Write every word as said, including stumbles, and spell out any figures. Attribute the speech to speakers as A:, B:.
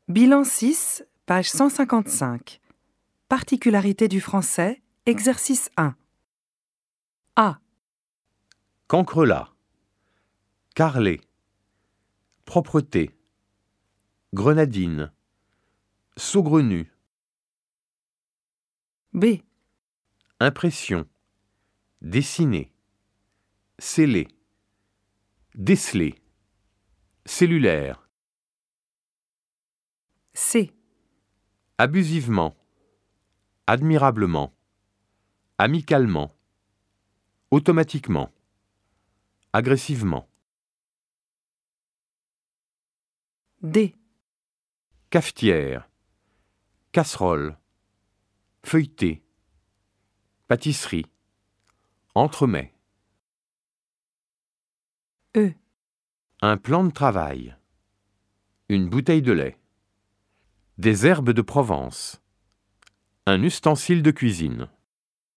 A: Bilan six, page cent cinquante-cinq. Particularité du français, exercice un. A.
B: Cancrelat, carrelé, propreté, grenadine, saugrenu,
A: B.
B: impression, dessiner, sceller, déceler, cellulaire,
A: C.
B: abusivement, admirablement, amicalement, automatiquement, agressivement,
A: D.
B: cafetière, casserole, feuilleté, pâtisserie, entremets,
A: E.
B: un plan de travail, une bouteille de lait, des herbes de Provence, un ustensile de cuisine.